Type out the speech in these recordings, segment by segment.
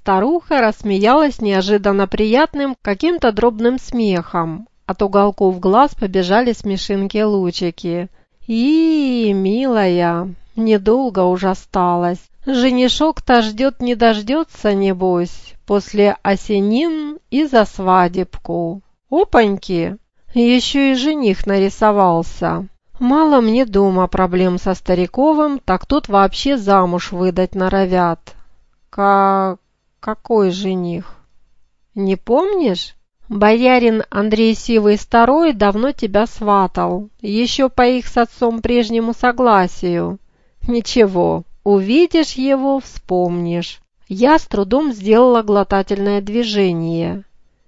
старуха рассмеялась неожиданно приятным каким-то дробным смехом. От уголков глаз побежали смешинки-лучики. «И, милая, недолго уж осталось. Женишок-то ждет не дождется, небось, после осенин и за свадебку. Опаньки! Еще и жених нарисовался. Мало мне дома проблем со Стариковым, так тут вообще замуж выдать норовят». Какой жених? Не помнишь? Боярин Андрей Сивый Старой давно тебя сватал, еще по их с отцом прежнему согласию. Ничего, увидишь его, вспомнишь. Я с трудом сделала глотательное движение.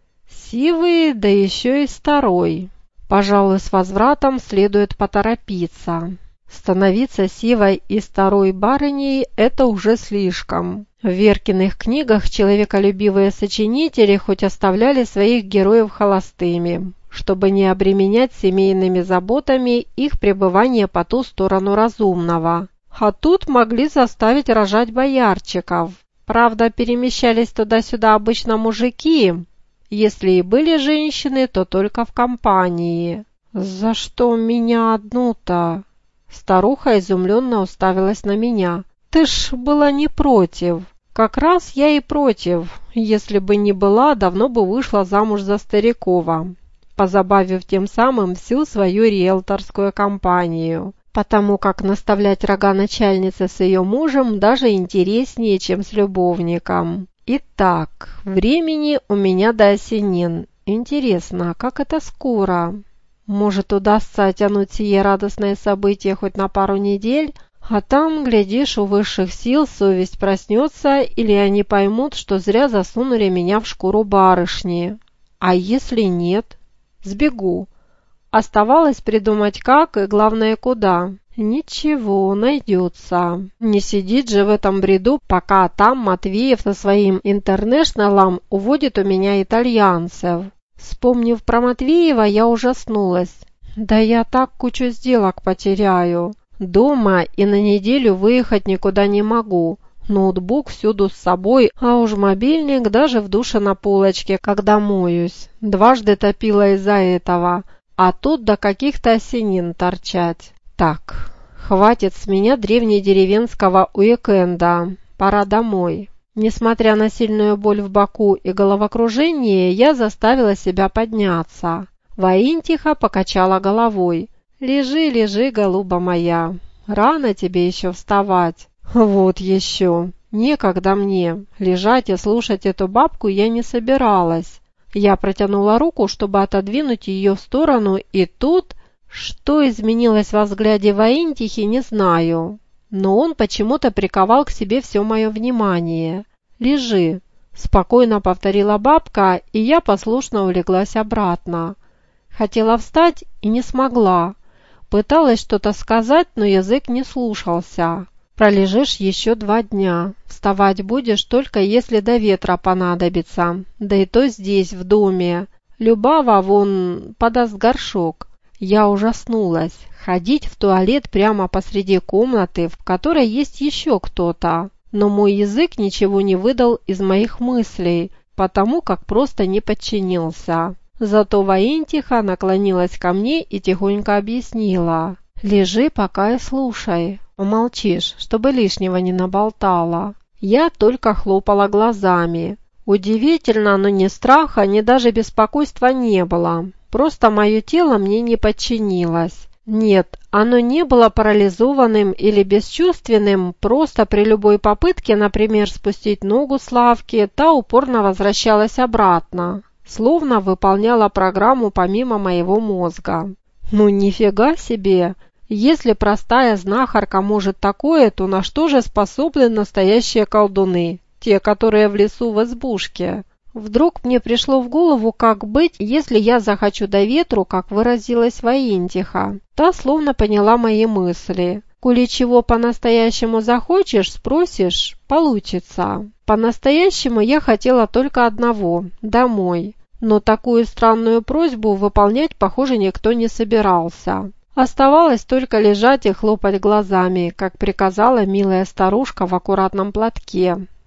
Сивый, да еще и Старой. Пожалуй, с возвратом следует поторопиться. Становиться сивой и старой барыней – это уже слишком. В Веркиных книгах человеколюбивые сочинители хоть оставляли своих героев холостыми, чтобы не обременять семейными заботами их пребывание по ту сторону разумного. А тут могли заставить рожать боярчиков. Правда, перемещались туда-сюда обычно мужики. Если и были женщины, то только в компании. «За что меня одну-то?» Старуха изумленно уставилась на меня. «Ты ж была не против». «Как раз я и против. Если бы не была, давно бы вышла замуж за Старикова, позабавив тем самым всю свою риэлторскую компанию, потому как наставлять рога начальницы с ее мужем даже интереснее, чем с любовником. Итак, времени у меня до осенин. Интересно, как это скоро? Может, удастся оттянуть сие радостное событие хоть на пару недель?» А там, глядишь, у высших сил совесть проснется, или они поймут, что зря засунули меня в шкуру барышни. А если нет? Сбегу. Оставалось придумать как и, главное, куда. Ничего, найдется. Не сидит же в этом бреду, пока там Матвеев со своим интернешналом уводит у меня итальянцев. Вспомнив про Матвеева, я ужаснулась. Да я так кучу сделок потеряю. Дома и на неделю выехать никуда не могу. Ноутбук всюду с собой, а уж мобильник даже в душе на полочке, когда моюсь. Дважды топила из-за этого, а тут до каких-то осенин торчать. Так, хватит с меня древнедеревенского уикенда. Пора домой. Несмотря на сильную боль в боку и головокружение, я заставила себя подняться. Воинтиха покачала головой. «Лежи, лежи, голуба моя, рано тебе еще вставать». «Вот еще, некогда мне, лежать и слушать эту бабку я не собиралась». Я протянула руку, чтобы отодвинуть ее в сторону, и тут, что изменилось во взгляде Воинтихи, не знаю. Но он почему-то приковал к себе все мое внимание. «Лежи», – спокойно повторила бабка, и я послушно улеглась обратно. Хотела встать и не смогла. Пыталась что-то сказать, но язык не слушался. «Пролежишь еще 2 дня. Вставать будешь только если до ветра понадобится. Да и то здесь, в доме. Любава вон подаст горшок». Я ужаснулась. Ходить в туалет прямо посреди комнаты, в которой есть еще кто-то. Но мой язык ничего не выдал из моих мыслей, потому как просто не подчинился. Зато Воинтиха наклонилась ко мне и тихонько объяснила. «Лежи пока и слушай. Умолчишь, чтобы лишнего не наболтала». Я только хлопала глазами. Удивительно, но ни страха, ни даже беспокойства не было. Просто мое тело мне не подчинилось. Нет, оно не было парализованным или бесчувственным, просто при любой попытке, например, спустить ногу с лавки, та упорно возвращалась обратно. Словно выполняла программу помимо моего мозга. Ну нифига себе! Если простая знахарка может такое, то на что же способны настоящие колдуны? Те, которые в лесу в избушке. Вдруг мне пришло в голову, как быть, если я захочу до ветру, как выразилась Воинтиха. Та словно поняла мои мысли. Коли чего по-настоящему захочешь, спросишь, получится. По-настоящему я хотела только одного – домой. Но такую странную просьбу выполнять, похоже, никто не собирался. Оставалось только лежать и хлопать глазами, как приказала милая старушка в аккуратном платке.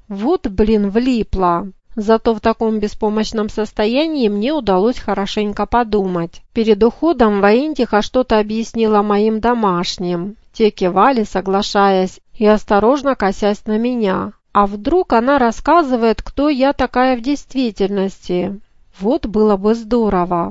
Вот, блин, влипла. Зато в таком беспомощном состоянии мне удалось хорошенько подумать. Перед уходом Воинтиха что-то объяснила моим домашним. Те кивали, соглашаясь, и осторожно косясь на меня. А вдруг она рассказывает, кто я такая в действительности? Вот было бы здорово.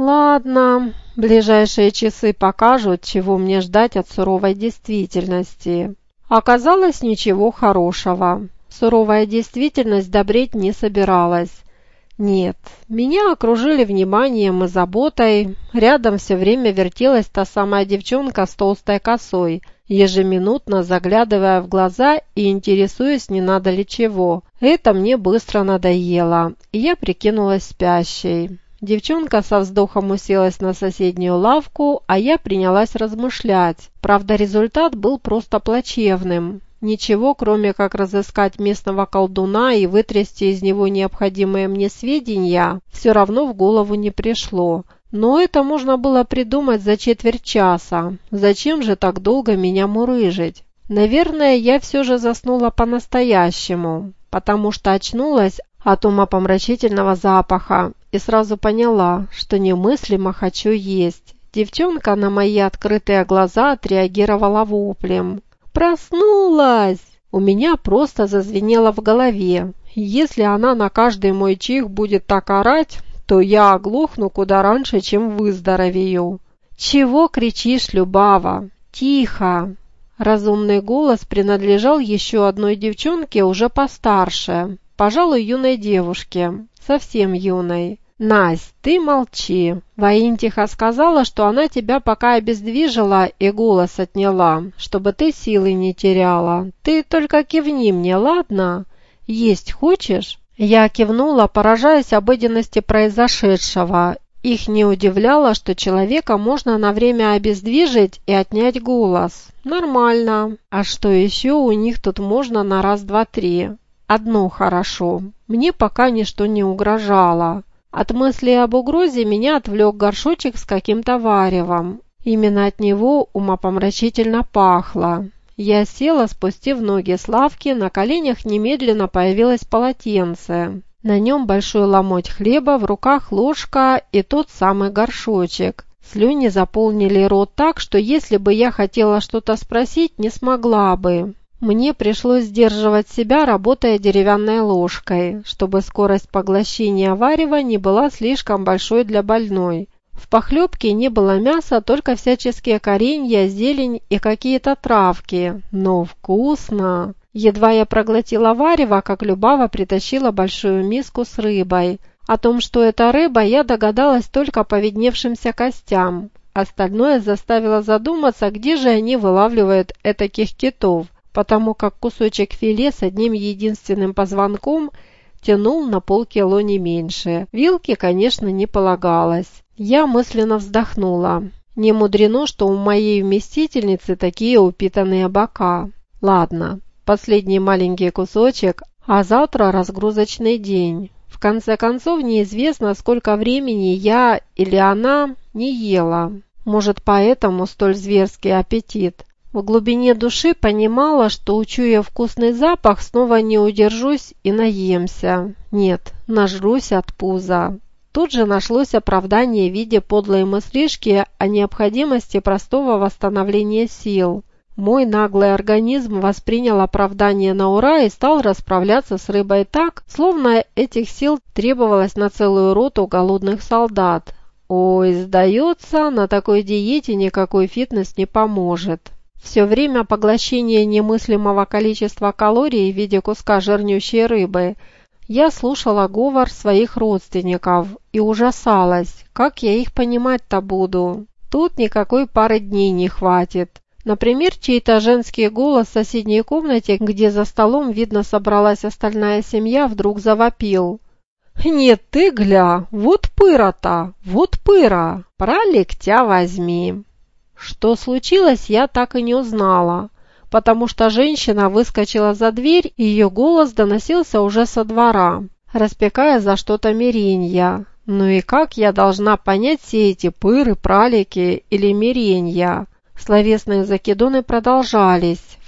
Ладно, ближайшие часы покажут, чего мне ждать от суровой действительности. Оказалось, ничего хорошего. Суровая действительность добреть не собиралась. Нет, меня окружили вниманием и заботой. Рядом все время вертелась та самая девчонка с толстой косой, ежеминутно заглядывая в глаза и интересуясь, не надо ли чего. Это мне быстро надоело, и я прикинулась спящей. Девчонка со вздохом уселась на соседнюю лавку, а я принялась размышлять. Правда, результат был просто плачевным. Ничего, кроме как разыскать местного колдуна и вытрясти из него необходимые мне сведения, все равно в голову не пришло. Но это можно было придумать за четверть часа. Зачем же так долго меня мурыжить? Наверное, я все же заснула по-настоящему, потому что очнулась от умопомрачительного запаха и сразу поняла, что немыслимо хочу есть. Девчонка на мои открытые глаза отреагировала воплем. «Проснулась!» У меня просто зазвенело в голове. Если она на каждый мой чих будет так орать, то я оглохну куда раньше, чем выздоровею. «Чего кричишь, Любава? Тихо!» Разумный голос принадлежал еще одной девчонке, уже постарше, пожалуй, юной девушке, совсем юной. «Насть, ты молчи. Воинтиха сказала, что она тебя пока обездвижила и голос отняла, чтобы ты силы не теряла. Ты только кивни мне, ладно? Есть хочешь?» Я кивнула, поражаясь обыденности произошедшего. Их не удивляло, что человека можно на время обездвижить и отнять голос. Нормально. А что еще у них тут можно на раз, два, три? Одно хорошо. Мне пока ничто не угрожало. От мысли об угрозе меня отвлек горшочек с каким-то варевом. Именно от него умопомрачительно пахло. Я села, спустив ноги с лавки, на коленях немедленно появилось полотенце. На нем большой ломоть хлеба, в руках ложка и тот самый горшочек. Слюни заполнили рот так, что если бы я хотела что-то спросить, не смогла бы. Мне пришлось сдерживать себя, работая деревянной ложкой, чтобы скорость поглощения варева не была слишком большой для больной. В похлебке не было мяса, только всяческие коренья, зелень и какие-то травки. Но вкусно! Едва я проглотила варево, как Любава притащила большую миску с рыбой. О том, что это рыба, я догадалась только по видневшимся костям. Остальное заставило задуматься, где же они вылавливают этаких китов, потому как кусочек филе с одним единственным позвонком тянул на полкило не меньше. Вилки, конечно, не полагалось. Я мысленно вздохнула. Не мудрено, что у моей вместительницы такие упитанные бока. Ладно, последний маленький кусочек, а завтра разгрузочный день. В конце концов, неизвестно, сколько времени я или она не ела. Может, поэтому столь зверский аппетит. В глубине души понимала, что, учуя вкусный запах, снова не удержусь и наемся. Нет, нажрусь от пуза. Тут же нашлось оправдание в виде подлой мыслишки о необходимости простого восстановления сил. Мой наглый организм воспринял оправдание на ура и стал расправляться с рыбой так, словно этих сил требовалось на целую роту голодных солдат. Ой, сдается, на такой диете никакой фитнес не поможет. Все время поглощения немыслимого количества калорий в виде куска жирнющей рыбы я слушала говор своих родственников и ужасалась, как я их понимать-то буду. Тут никакой пары дней не хватит. Например, чей-то женский голос в соседней комнате, где за столом, видно, собралась остальная семья, вдруг завопил. «Нет, ты гля, вот пыра-то, вот пыра, пролегтя возьми». Что случилось, я так и не узнала, потому что женщина выскочила за дверь, и ее голос доносился уже со двора, распекая за что-то меренья. Ну и как я должна понять все эти пыры, пралики или меренья? Словесные закидоны продолжались. В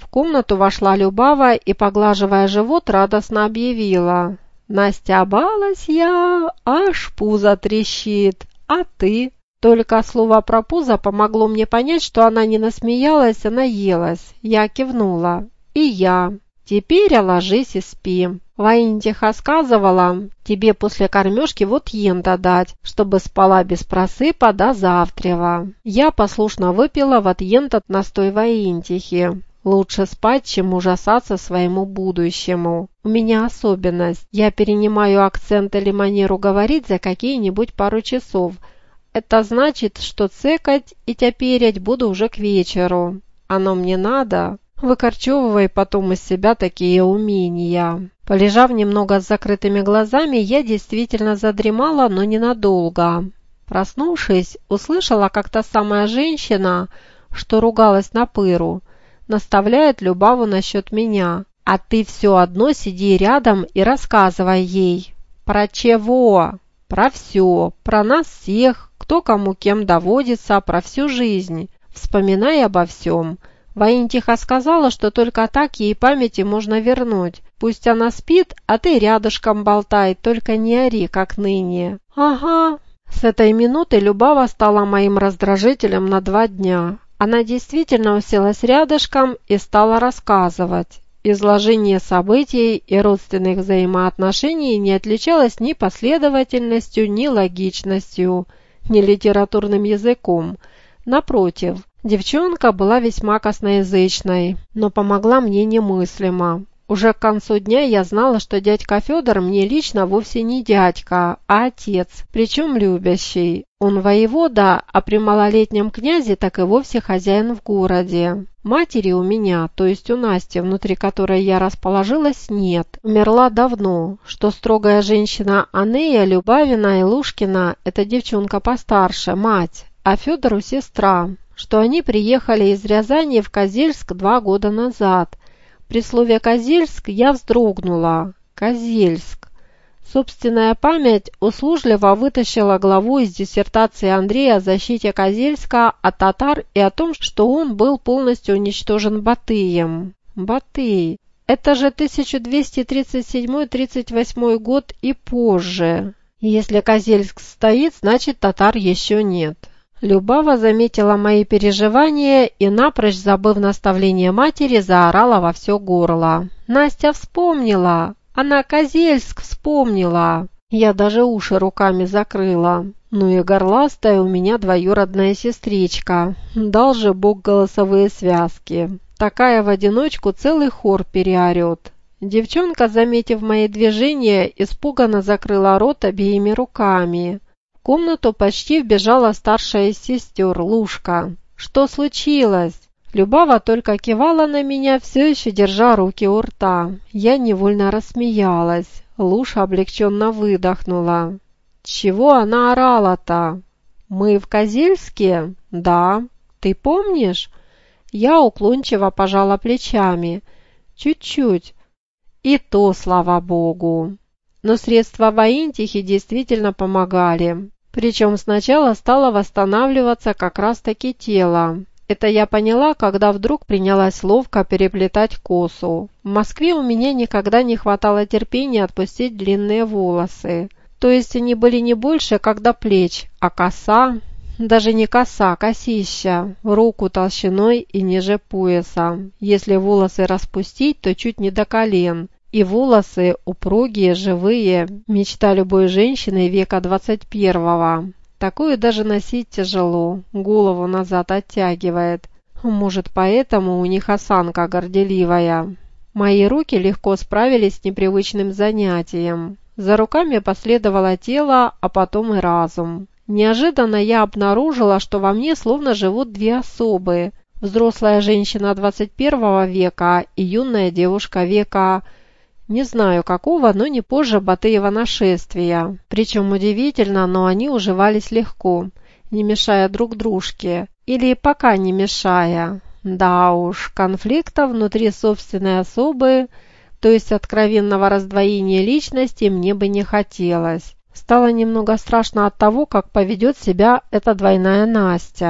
комнату вошла Любава и, поглаживая живот, радостно объявила: «Настябалась я, аж пузо трещит, а ты?» Только слово про пузо помогло мне понять, что она не насмеялась, а наелась. Я кивнула. «И я. Теперь ложись и спи. Ваинтиха сказывала, тебе после кормежки вот ента дать, чтобы спала без просыпа до завтрева». Я послушно выпила вот ента настой Ваинтихи. Лучше спать, чем ужасаться своему будущему. У меня особенность. Я перенимаю акцент или манеру говорить за какие-нибудь пару часов. Это значит, что цыкать и тяперять буду уже к вечеру. Оно мне надо? Выкорчевывай потом из себя такие умения. Полежав немного с закрытыми глазами, я действительно задремала, но ненадолго. Проснувшись, услышала, как та самая женщина, что ругалась на Пыру, наставляет Любаву насчет меня. «А ты все одно сиди рядом и рассказывай ей». «Про чего?» «Про все. Про нас всех, кто кому кем доводится, про всю жизнь. Вспоминай обо всем». Ваинтиха сказала, что только так ей памяти можно вернуть. Пусть она спит, а ты рядышком болтай, только не ори, как ныне. «Ага». С этой минуты Любава стала моим раздражителем на 2 дня. Она действительно уселась рядышком и стала рассказывать. Изложение событий и родственных взаимоотношений не отличалось ни последовательностью, ни логичностью, ни литературным языком. Напротив, девчонка была весьма косноязычной, но помогла мне немыслимо. Уже к концу дня я знала, что дядька Федор мне лично вовсе не дядька, а отец, причем любящий. Он воевода, а при малолетнем князе так и вовсе хозяин в городе. Матери у меня, то есть у Насти, внутри которой я расположилась, нет. Умерла давно, что строгая женщина Анея Любавина Илушкина – это девчонка постарше, мать, а Федору сестра, что они приехали из Рязани в Козельск 2 года назад. При слове «Козельск» я вздрогнула. Козельск. Собственная память услужливо вытащила главу из диссертации Андрея о защите Козельска от татар и о том, что он был полностью уничтожен Батыем. Батый. Это же 1237-38 год и позже. Если Козельск стоит, значит татар еще нет. Любава заметила мои переживания и, напрочь забыв наставление матери, заорала во все горло. «Настя вспомнила! Она Козельск вспомнила!» Я даже уши руками закрыла. Ну и горластая у меня двоюродная сестричка. Дал же Бог голосовые связки. Такая в одиночку целый хор переорет. Девчонка, заметив мои движения, испуганно закрыла рот обеими руками. В комнату почти вбежала старшая из сестер, Лушка. «Что случилось?» Любава только кивала на меня, все еще держа руки у рта. Я невольно рассмеялась. Луша облегченно выдохнула. «Чего она орала-то?» «Мы в Козельске?» «Да». «Ты помнишь?» Я уклончиво пожала плечами. «Чуть-чуть». «И то, слава богу». Но средства Ваинтихи действительно помогали. Причем сначала стало восстанавливаться как раз-таки тело. Это я поняла, когда вдруг принялась ловко переплетать косу. В Москве у меня никогда не хватало терпения отпустить длинные волосы. То есть они были не больше, как до плеч, а коса, даже не коса, косища, руку толщиной и ниже пояса. Если волосы распустить, то чуть не до колен. И волосы упругие, живые, мечта любой женщины века 21-го. Такое даже носить тяжело, голову назад оттягивает. Может, поэтому у них осанка горделивая. Мои руки легко справились с непривычным занятием. За руками последовало тело, а потом и разум. Неожиданно я обнаружила, что во мне словно живут 2 особы. Взрослая женщина 21 века и юная девушка века... Не знаю какого, но не позже Батыева нашествия. Причем удивительно, но они уживались легко, не мешая друг дружке. Или пока не мешая. Да уж, конфликта внутри собственной особы, то есть откровенного раздвоения личности, мне бы не хотелось. Стало немного страшно от того, как поведет себя эта двойная Настя.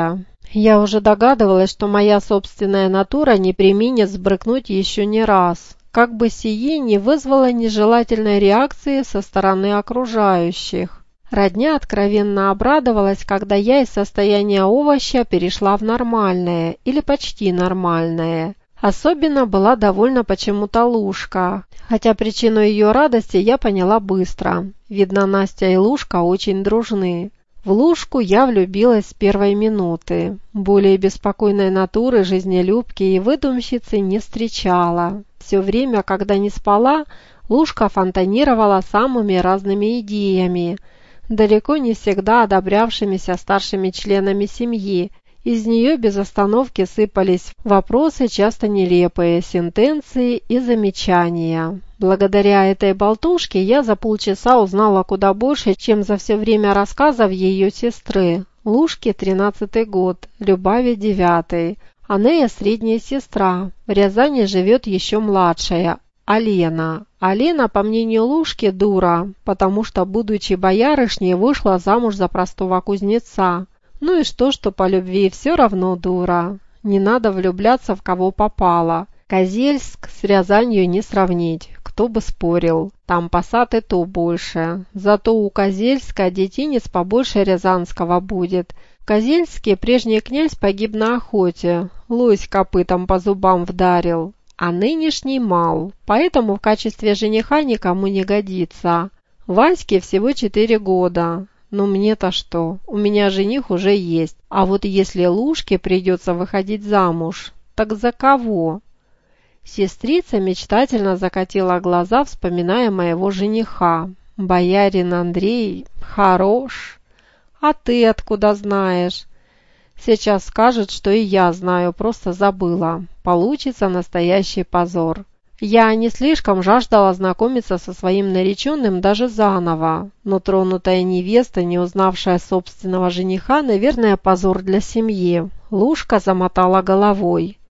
Я уже догадывалась, что моя собственная натура не преминет сбрыкнуть еще не раз, как бы сие не вызвало нежелательной реакции со стороны окружающих. Родня откровенно обрадовалась, когда я из состояния овоща перешла в нормальное или почти нормальное. Особенно была довольна почему-то Лушка, хотя причину ее радости я поняла быстро. Видно, Настя и Лушка очень дружны. В Лушку я влюбилась с первой минуты. Более беспокойной натуры, жизнелюбки и выдумщицы не встречала. Все время, когда не спала, Лушка фонтанировала самыми разными идеями, далеко не всегда одобрявшимися старшими членами семьи. Из нее без остановки сыпались вопросы, часто нелепые, сентенции и замечания. Благодаря этой болтушке я за полчаса узнала куда больше, чем за все время рассказов ее сестры. Лушке 13-й год, Любави 9-й. Анея средняя сестра. В Рязани живет еще младшая, Алена. Алена, по мнению Лушки, дура, потому что, будучи боярышней, вышла замуж за простого кузнеца. Ну и что по любви, все равно дура. Не надо влюбляться в кого попало. Козельск с Рязанью не сравнить, кто бы спорил. Там посад и то больше. Зато у Козельска детинец побольше рязанского будет. В Козельске прежний князь погиб на охоте. Лось копытом по зубам вдарил. А нынешний мал, поэтому в качестве жениха никому не годится. Ваське всего 4 года. Но мне-то что? У меня жених уже есть. А вот если Лушке придется выходить замуж, так за кого? Сестрица мечтательно закатила глаза, вспоминая моего жениха. Боярин Андрей хорош. А ты откуда знаешь? Сейчас скажет, что и я знаю, просто забыла. Получится настоящий позор. Я не слишком жаждала знакомиться со своим нареченным даже заново, но тронутая невеста, не узнавшая собственного жениха, наверное, позор для семьи. Лушка замотала головой.